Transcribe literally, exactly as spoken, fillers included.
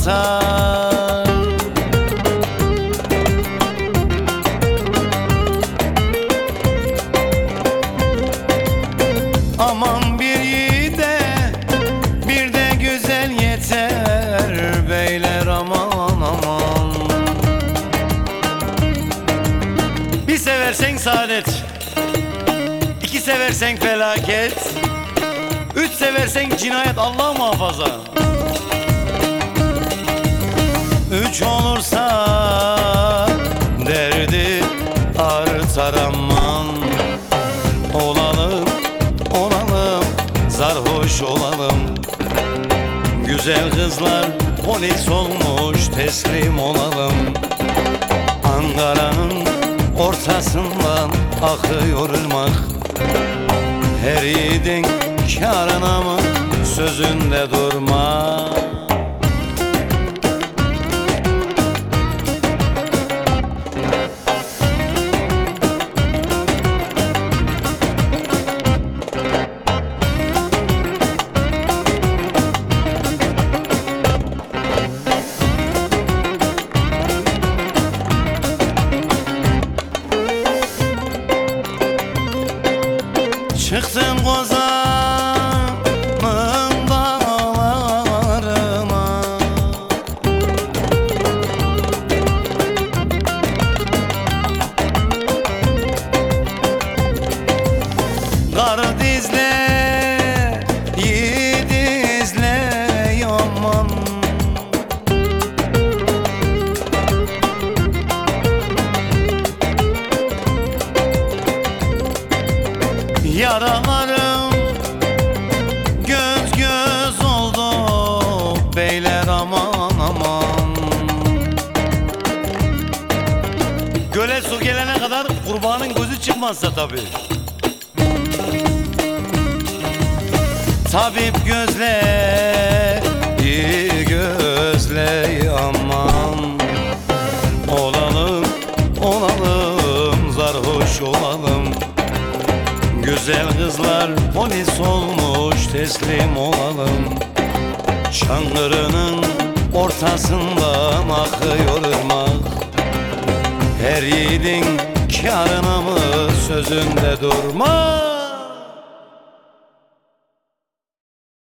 artar. Aman bir yiğide bir de güzel yeter beyler, aman aman. Bir seversen saadet, iki seversen felaket, üç seversen cinayet, Allah muhafaza. Üç olursa derdi artar aman. Olalım, olalım, sarhoş olalım. Güzel kızlar polis olmuş, teslim olalım. Ankara'nın ortasından akıyor ırmak. Her yiğidin kârına mı sözünde durma. Çıktım Kozan'ın dağlarına, kar dizle, yiğit izle yaman. Yaralarım göz göz oldu beyler, aman aman. Göle su gelene kadar kurbanın gözü çıkmazsa tabi. Tabip gözle, iyi gözle aman. Olalım, olalım, sarhoş olalım. Güzel kızlar polis olmuş, teslim olalım. Çankırı'nın ortasından akıyor ırmak. Her yiğidin kârına mı sözünde durma.